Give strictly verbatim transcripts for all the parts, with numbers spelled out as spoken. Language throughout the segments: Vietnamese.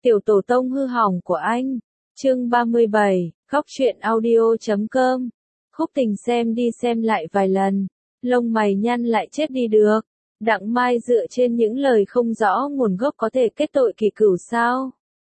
Tiểu tổ tông hư hỏng của anh. Chương ba mươi bảy, góc truyện audio chấm com. Khúc Tình xem đi xem lại vài lần, lông mày nhăn lại chết đi được. Đặng Mai dựa trên những lời không rõ nguồn gốc có thể kết tội Kỳ Cửu sao?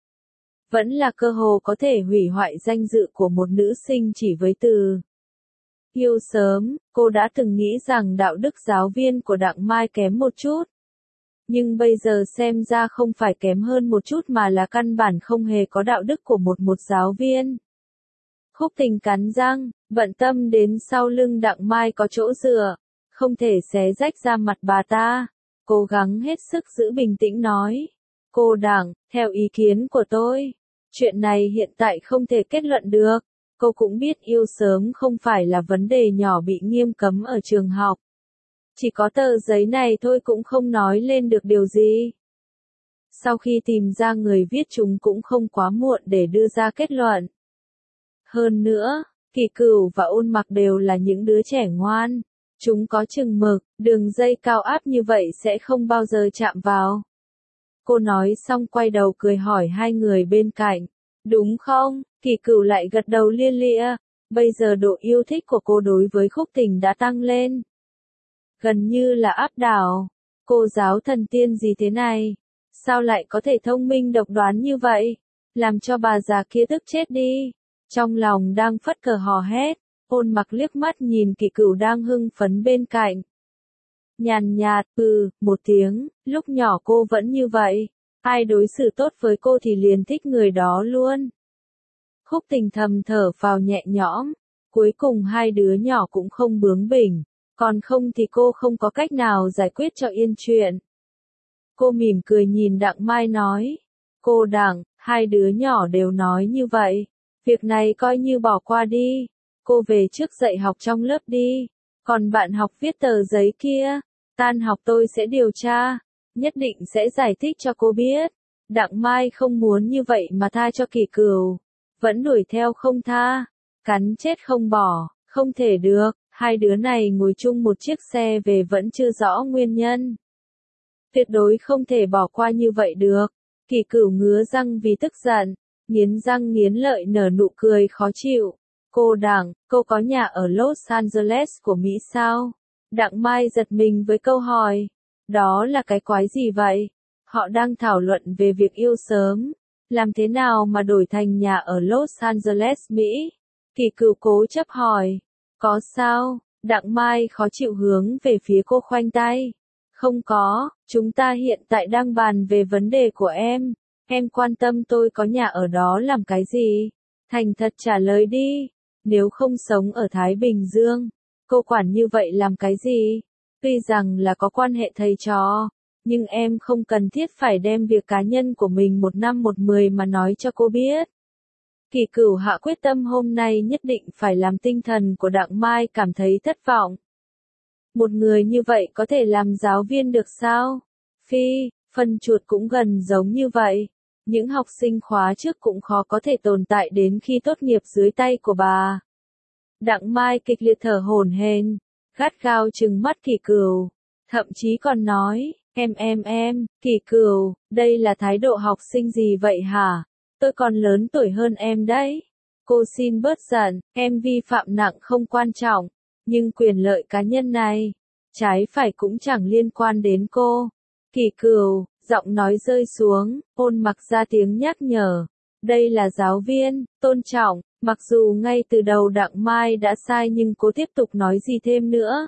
Vẫn là cơ hồ có thể hủy hoại danh dự của một nữ sinh chỉ với từ yêu sớm. Cô đã từng nghĩ rằng đạo đức giáo viên của Đặng Mai kém một chút. Nhưng bây giờ xem ra không phải kém hơn một chút mà là căn bản không hề có đạo đức của một một giáo viên. Khúc Tình cắn răng, bận tâm đến sau lưng Đặng Mai có chỗ dựa, không thể xé rách ra mặt bà ta. Cố gắng hết sức giữ bình tĩnh nói. Cô Đặng, theo ý kiến của tôi, chuyện này hiện tại không thể kết luận được. Cô cũng biết yêu sớm không phải là vấn đề nhỏ bị nghiêm cấm ở trường học. Chỉ có tờ giấy này thôi cũng không nói lên được điều gì. Sau khi tìm ra người viết chúng cũng không quá muộn để đưa ra kết luận. Hơn nữa, Kỳ Cửu và Ôn Mặc đều là những đứa trẻ ngoan. Chúng có chừng mực, đường dây cao áp như vậy sẽ không bao giờ chạm vào. Cô nói xong quay đầu cười hỏi hai người bên cạnh. Đúng không? Kỳ Cửu lại gật đầu lia lịa. Bây giờ độ yêu thích của cô đối với Khúc Tình đã tăng lên. Gần như là áp đảo. Cô giáo thần tiên gì thế này? Sao lại có thể thông minh độc đoán như vậy? Làm cho bà già kia tức chết đi. Trong lòng đang phất cờ hò hét, Ôn Mặc liếc mắt nhìn Kỳ Cửu đang hưng phấn bên cạnh. Nhàn nhạt, ừ, một tiếng, lúc nhỏ cô vẫn như vậy. Ai đối xử tốt với cô thì liền thích người đó luôn. Khúc Tình thầm thở phào nhẹ nhõm. Cuối cùng hai đứa nhỏ cũng không bướng bỉnh. Còn không thì cô không có cách nào giải quyết cho yên chuyện. Cô mỉm cười nhìn Đặng Mai nói. Cô Đặng, hai đứa nhỏ đều nói như vậy. Việc này coi như bỏ qua đi. Cô về trước dạy học trong lớp đi. Còn bạn học viết tờ giấy kia, tan học tôi sẽ điều tra. Nhất định sẽ giải thích cho cô biết. Đặng Mai không muốn như vậy mà tha cho Kỳ Cửu. Vẫn đuổi theo không tha. Cắn chết không bỏ, không thể được. Hai đứa này ngồi chung một chiếc xe về vẫn chưa rõ nguyên nhân. Tuyệt đối không thể bỏ qua như vậy được. Kỳ Cửu ngứa răng vì tức giận, nghiến răng nghiến lợi nở nụ cười khó chịu. Cô Đặng, cô có nhà ở Los Angeles của Mỹ sao? Đặng Mai giật mình với câu hỏi. Đó là cái quái gì vậy? Họ đang thảo luận về việc yêu sớm. Làm thế nào mà đổi thành nhà ở Los Angeles, Mỹ? Kỳ Cửu cố chấp hỏi. Có sao? Đặng Mai khó chịu hướng về phía cô khoanh tay. Không có, chúng ta hiện tại đang bàn về vấn đề của em. Em quan tâm tôi có nhà ở đó làm cái gì? Thành thật trả lời đi. Nếu không sống ở Thái Bình Dương, cô quản như vậy làm cái gì? Tuy rằng là có quan hệ thầy trò, nhưng em không cần thiết phải đem việc cá nhân của mình một năm một mười mà nói cho cô biết. Kỳ Cửu hạ quyết tâm hôm nay nhất định phải làm tinh thần của Đặng Mai cảm thấy thất vọng. Một người như vậy có thể làm giáo viên được sao? Phi, phân chuột cũng gần giống như vậy. Những học sinh khóa trước cũng khó có thể tồn tại đến khi tốt nghiệp dưới tay của bà. Đặng Mai kịch liệt thở hổn hển, gắt gao trừng mắt Kỳ Cửu, thậm chí còn nói, em em em, Kỳ Cửu, đây là thái độ học sinh gì vậy hả? Tôi còn lớn tuổi hơn em đấy. Cô xin bớt giận, em vi phạm nặng không quan trọng, nhưng quyền lợi cá nhân này, trái phải cũng chẳng liên quan đến cô. Kỳ Cửu, giọng nói rơi xuống, Ôn Mặc ra tiếng nhắc nhở. Đây là giáo viên, tôn trọng, mặc dù ngay từ đầu Đặng Mai đã sai nhưng cô tiếp tục nói gì thêm nữa.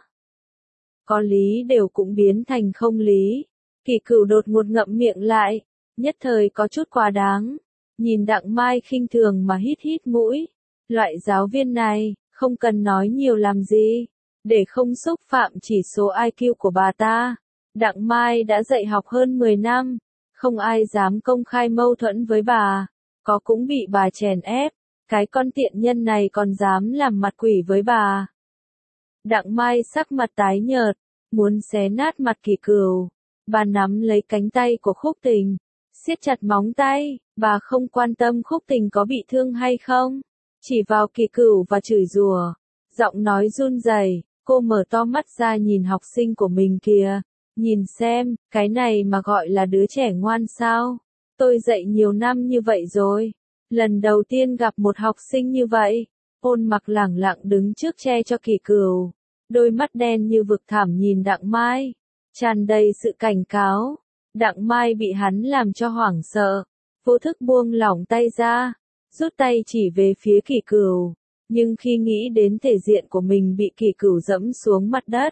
Có lý đều cũng biến thành không lý. Kỳ Cửu đột ngột ngậm miệng lại, nhất thời có chút quá đáng. Nhìn Đặng Mai khinh thường mà hít hít mũi. Loại giáo viên này, không cần nói nhiều làm gì, để không xúc phạm chỉ số i kiu của bà ta. Đặng Mai đã dạy học hơn mười năm, không ai dám công khai mâu thuẫn với bà, có cũng bị bà chèn ép, cái con tiện nhân này còn dám làm mặt quỷ với bà. Đặng Mai sắc mặt tái nhợt, muốn xé nát mặt Kỳ Cửu, bà nắm lấy cánh tay của Khúc Tình, siết chặt móng tay, bà không quan tâm Khúc Tình có bị thương hay không, chỉ vào Kỳ Cửu và chửi rủa, giọng nói run rẩy. Cô mở to mắt ra nhìn học sinh của mình kìa. Nhìn xem, cái này mà gọi là đứa trẻ ngoan sao? Tôi dạy nhiều năm như vậy rồi. Lần đầu tiên gặp một học sinh như vậy. Ôn Mặc lẳng lặng đứng trước tre cho Kỳ Cửu. Đôi mắt đen như vực thẳm nhìn Đặng Mai. Tràn đầy sự cảnh cáo. Đặng Mai bị hắn làm cho hoảng sợ. Vô thức buông lỏng tay ra. Rút tay chỉ về phía Kỳ Cửu. Nhưng khi nghĩ đến thể diện của mình bị Kỳ Cửu dẫm xuống mặt đất.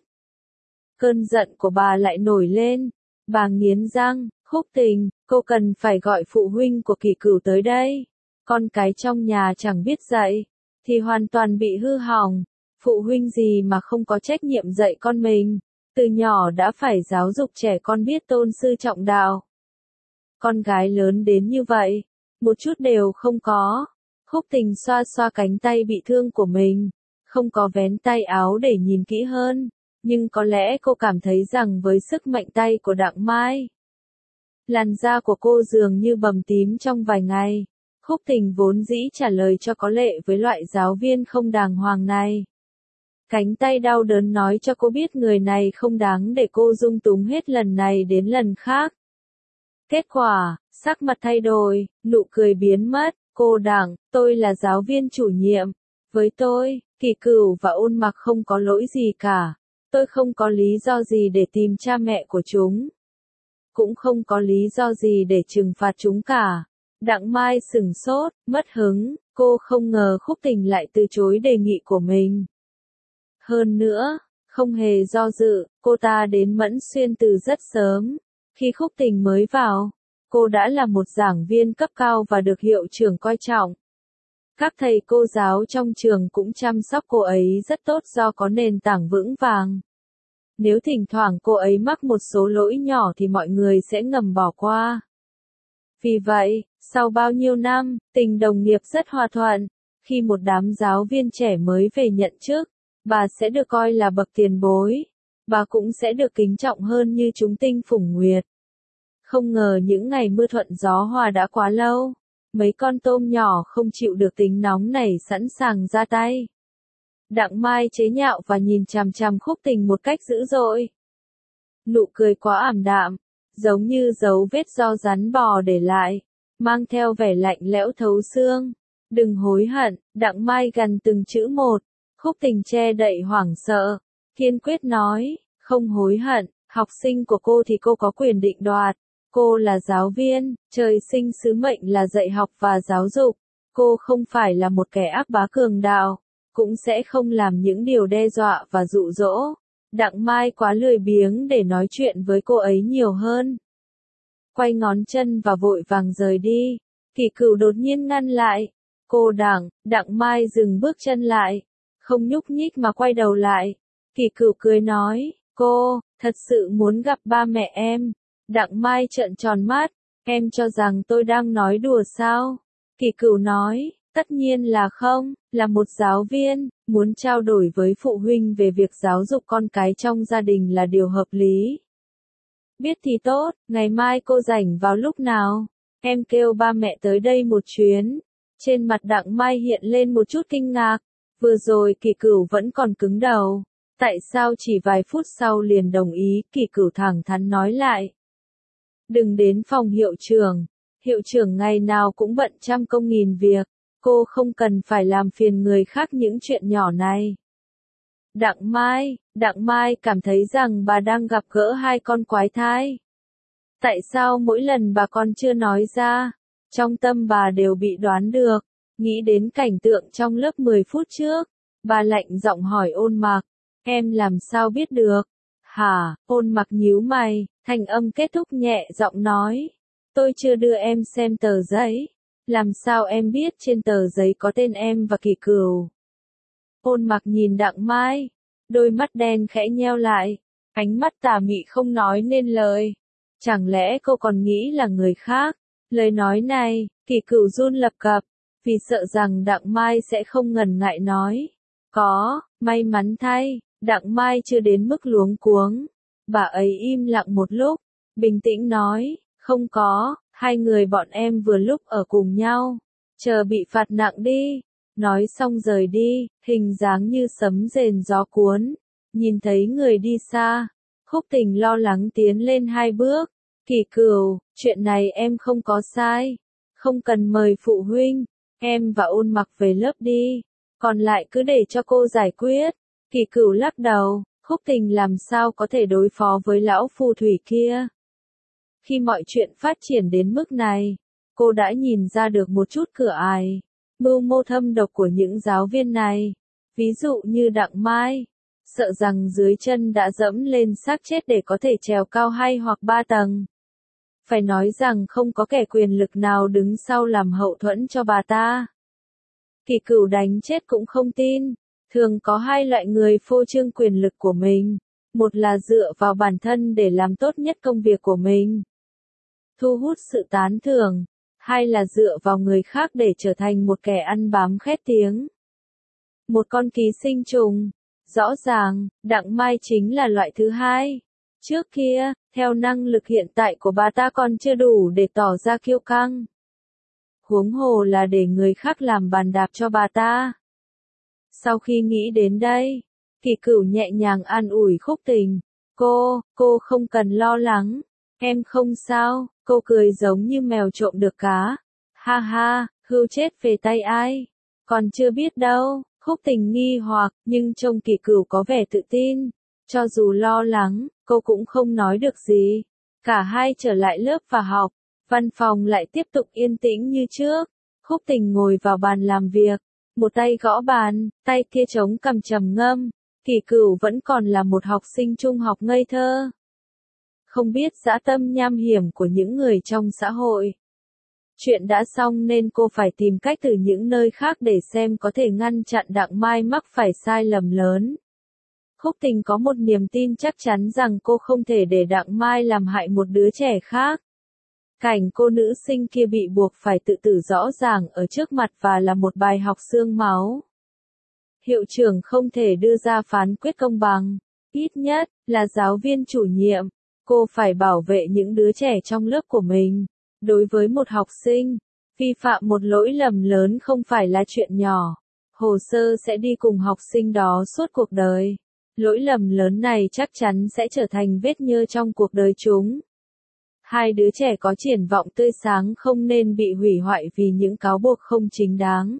Cơn giận của bà lại nổi lên. Bà nghiến răng, Khúc Tình, cô cần phải gọi phụ huynh của Kỳ Cửu tới đây. Con cái trong nhà chẳng biết dạy, thì hoàn toàn bị hư hỏng. Phụ huynh gì mà không có trách nhiệm dạy con mình. Từ nhỏ đã phải giáo dục trẻ con biết tôn sư trọng đạo. Con gái lớn đến như vậy, một chút đều không có. Khúc Tình xoa xoa cánh tay bị thương của mình, không có vén tay áo để nhìn kỹ hơn. Nhưng có lẽ cô cảm thấy rằng với sức mạnh tay của Đặng Mai, làn da của cô dường như bầm tím trong vài ngày. Khúc Tình vốn dĩ trả lời cho có lệ với loại giáo viên không đàng hoàng này. Cánh tay đau đớn nói cho cô biết người này không đáng để cô dung túng hết lần này đến lần khác. Kết quả, sắc mặt thay đổi, nụ cười biến mất. Cô Đặng, tôi là giáo viên chủ nhiệm. Với tôi, Kỳ Cửu và Ôn Mặc không có lỗi gì cả. Tôi không có lý do gì để tìm cha mẹ của chúng. Cũng không có lý do gì để trừng phạt chúng cả. Đặng Mai sửng sốt, mất hứng, cô không ngờ Khúc Tình lại từ chối đề nghị của mình. Hơn nữa, không hề do dự, cô ta đến Mẫn Xuyên từ rất sớm. Khi Khúc Tình mới vào, cô đã là một giảng viên cấp cao và được hiệu trưởng coi trọng. Các thầy cô giáo trong trường cũng chăm sóc cô ấy rất tốt do có nền tảng vững vàng. Nếu thỉnh thoảng cô ấy mắc một số lỗi nhỏ thì mọi người sẽ ngầm bỏ qua. Vì vậy, sau bao nhiêu năm, tình đồng nghiệp rất hòa thuận. Khi một đám giáo viên trẻ mới về nhận chức, bà sẽ được coi là bậc tiền bối. Bà cũng sẽ được kính trọng hơn như chúng tinh phủng nguyệt. Không ngờ những ngày mưa thuận gió hòa đã quá lâu. Mấy con tôm nhỏ không chịu được tính nóng này sẵn sàng ra tay. Đặng Mai chế nhạo và nhìn chằm chằm Khúc Tình một cách dữ dội. Nụ cười quá ảm đạm, giống như dấu vết do rắn bò để lại, mang theo vẻ lạnh lẽo thấu xương. Đừng hối hận, Đặng Mai gằn từng chữ một. Khúc Tình che đậy hoảng sợ, kiên quyết nói, không hối hận, học sinh của cô thì cô có quyền định đoạt. Cô là giáo viên, trời sinh sứ mệnh là dạy học và giáo dục. Cô không phải là một kẻ ác bá cường đạo, cũng sẽ không làm những điều đe dọa và dụ dỗ. Đặng Mai quá lười biếng để nói chuyện với cô ấy nhiều hơn. Quay ngón chân và vội vàng rời đi. Kỳ Cửu đột nhiên ngăn lại. Cô Đặng, Đặng Mai dừng bước chân lại, không nhúc nhích mà quay đầu lại. Kỳ Cửu cười nói, cô, thật sự muốn gặp ba mẹ em. Đặng Mai trợn tròn mắt, em cho rằng tôi đang nói đùa sao? Kỳ Cửu nói, tất nhiên là không, là một giáo viên, muốn trao đổi với phụ huynh về việc giáo dục con cái trong gia đình là điều hợp lý. Biết thì tốt, ngày mai cô rảnh vào lúc nào? Em kêu ba mẹ tới đây một chuyến. Trên mặt Đặng Mai hiện lên một chút kinh ngạc. Vừa rồi Kỳ Cửu vẫn còn cứng đầu. Tại sao chỉ vài phút sau liền đồng ý? Kỳ Cửu thẳng thắn nói lại. Đừng đến phòng hiệu trưởng. Hiệu trưởng ngày nào cũng bận trăm công nghìn việc. Cô không cần phải làm phiền người khác những chuyện nhỏ này. Đặng Mai, Đặng Mai cảm thấy rằng bà đang gặp gỡ hai con quái thai. Tại sao mỗi lần bà con chưa nói ra, trong tâm bà đều bị đoán được. Nghĩ đến cảnh tượng trong lớp mười phút trước, bà lạnh giọng hỏi Ôn Mặc, em làm sao biết được? Hả? Ôn Mặc nhíu mày, thanh âm kết thúc nhẹ giọng nói, tôi chưa đưa em xem tờ giấy. Làm sao em biết trên tờ giấy có tên em và Kỳ Cửu? Ôn Mặc nhìn Đặng Mai, đôi mắt đen khẽ nheo lại, ánh mắt tà mị không nói nên lời. Chẳng lẽ cô còn nghĩ là người khác? Lời nói này, Kỳ Cửu run lập cập, vì sợ rằng Đặng Mai sẽ không ngần ngại nói. Có, may mắn thay, Đặng Mai chưa đến mức luống cuống. Bà ấy im lặng một lúc, bình tĩnh nói, không có, hai người bọn em vừa lúc ở cùng nhau, chờ bị phạt nặng đi. Nói xong rời đi, hình dáng như sấm rền gió cuốn. Nhìn thấy người đi xa, Khúc Tình lo lắng tiến lên hai bước. Kỳ Cửu, Chuyện này em không có sai. Không cần mời phụ huynh. Em và Ôn Mặc về lớp đi. Còn lại cứ để cho cô giải quyết. Kỳ Cửu lắc đầu. Khúc Tình làm sao có thể đối phó với lão phù thủy kia. Khi mọi chuyện phát triển đến mức này, cô đã nhìn ra được một chút cửa ải, mưu mô thâm độc của những giáo viên này. Ví dụ như Đặng Mai, sợ rằng dưới chân đã dẫm lên xác chết để có thể trèo cao hai hoặc ba tầng. Phải nói rằng không có kẻ quyền lực nào đứng sau làm hậu thuẫn cho bà ta. Kỳ Cửu đánh chết cũng không tin. Thường có hai loại người phô trương quyền lực của mình. Một là dựa vào bản thân để làm tốt nhất công việc của mình, thu hút sự tán thưởng. Hai là dựa vào người khác để trở thành một kẻ ăn bám khét tiếng. Một con ký sinh trùng. Rõ ràng, Đặng Mai chính là loại thứ hai. Trước kia, theo năng lực hiện tại của bà ta còn chưa đủ để tỏ ra kiêu căng. Huống hồ là để người khác làm bàn đạp cho bà ta. Sau khi nghĩ đến đây, Kỳ Cửu nhẹ nhàng an ủi Khúc Tình. Cô, cô không cần lo lắng. Em không sao. Cô cười giống như mèo trộm được cá. Ha ha, hưu chết về tay ai? Còn chưa biết đâu. Khúc Tình nghi hoặc, nhưng trông Kỳ Cửu có vẻ tự tin. Cho dù lo lắng, cô cũng không nói được gì. Cả hai trở lại lớp và học. Văn phòng lại tiếp tục yên tĩnh như trước. Khúc Tình ngồi vào bàn làm việc. Một tay gõ bàn, tay kia chống cằm trầm ngâm. Kỳ Cửu vẫn còn là một học sinh trung học ngây thơ. Không biết dã tâm nham hiểm của những người trong xã hội. Chuyện đã xong nên cô phải tìm cách từ những nơi khác để xem có thể ngăn chặn Đặng Mai mắc phải sai lầm lớn. Khúc Tình có một niềm tin chắc chắn rằng cô không thể để Đặng Mai làm hại một đứa trẻ khác. Cảnh cô nữ sinh kia bị buộc phải tự tử rõ ràng ở trước mặt và là một bài học xương máu. Hiệu trưởng không thể đưa ra phán quyết công bằng, ít nhất là giáo viên chủ nhiệm. Cô phải bảo vệ những đứa trẻ trong lớp của mình. Đối với một học sinh, vi phạm một lỗi lầm lớn không phải là chuyện nhỏ. Hồ sơ sẽ đi cùng học sinh đó suốt cuộc đời. Lỗi lầm lớn này chắc chắn sẽ trở thành vết nhơ trong cuộc đời chúng. Hai đứa trẻ có triển vọng tươi sáng không nên bị hủy hoại vì những cáo buộc không chính đáng.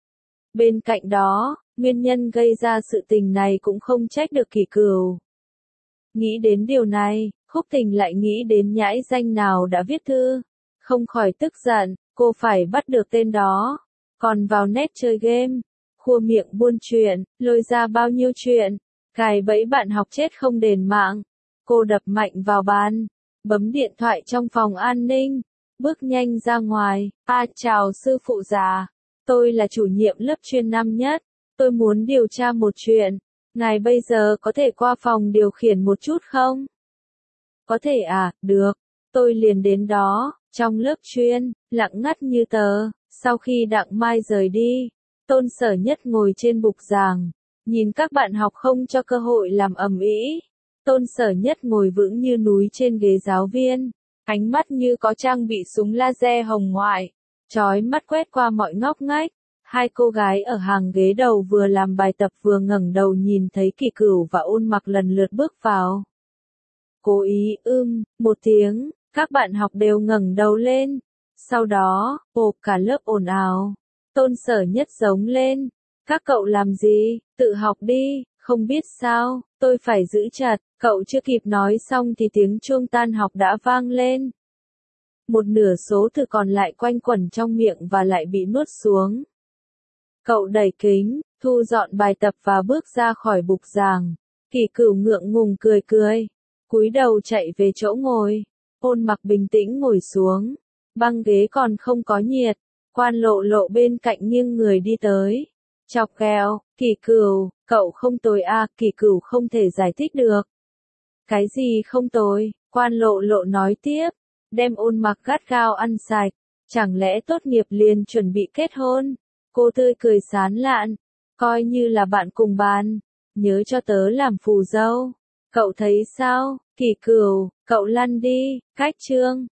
Bên cạnh đó, nguyên nhân gây ra sự tình này cũng không trách được Kỳ Cửu. Nghĩ đến điều này, Khúc Tình lại nghĩ đến nhãi danh nào đã viết thư. Không khỏi tức giận, cô phải bắt được tên đó. Còn vào net chơi game, khua miệng buôn chuyện, lôi ra bao nhiêu chuyện, cài bẫy bạn học chết không đền mạng. Cô đập mạnh vào bàn, bấm điện thoại trong phòng an ninh, bước nhanh ra ngoài. À chào sư phụ già, tôi là chủ nhiệm lớp chuyên năm nhất, tôi muốn điều tra một chuyện. Ngài bây giờ có thể qua phòng điều khiển một chút không? Có thể à, được. Tôi liền đến đó. Trong lớp chuyên, lặng ngắt như tờ. Sau khi Đặng Mai rời đi, Tôn Sở Nhất ngồi trên bục giảng, nhìn các bạn học không cho cơ hội làm ầm ĩ. Tôn Sở Nhất ngồi vững như núi trên ghế giáo viên, ánh mắt như có trang bị súng laser hồng ngoại, chói mắt quét qua mọi ngóc ngách. Hai cô gái ở hàng ghế đầu vừa làm bài tập vừa ngẩng đầu nhìn thấy Kỳ Cửu và Ôn Mặc lần lượt bước vào. Cố ý ưm, một tiếng, các bạn học đều ngẩng đầu lên. Sau đó, ồ, cả lớp ồn ào. Tôn Sở Nhất giống lên. Các cậu làm gì, tự học đi, không biết sao, tôi phải giữ chặt. Cậu chưa kịp nói xong thì tiếng chuông tan học đã vang lên. Một nửa số từ còn lại quanh quẩn trong miệng và lại bị nuốt xuống. Cậu đẩy kính, thu dọn bài tập và bước ra khỏi bục giảng. Kỳ Cửu ngượng ngùng cười cười, cúi đầu chạy về chỗ ngồi. Ôn Mặc bình tĩnh ngồi xuống. Băng ghế còn không có nhiệt. Quan Lộ Lộ bên cạnh nghiêng người đi tới. Chọc ghẹo, Kỳ Cửu, cậu không tồi à, Kỳ Cửu không thể giải thích được. Cái gì không tồi? Quan Lộ Lộ nói tiếp. Đem Ôn Mặc gắt gao ăn sạch. Chẳng lẽ tốt nghiệp liền chuẩn bị kết hôn? Cô tươi cười sán lạn. Coi như là bạn cùng bàn. Nhớ cho tớ làm phù dâu. Cậu thấy sao? Kỳ Cửu, cậu lăn đi. Cách chương.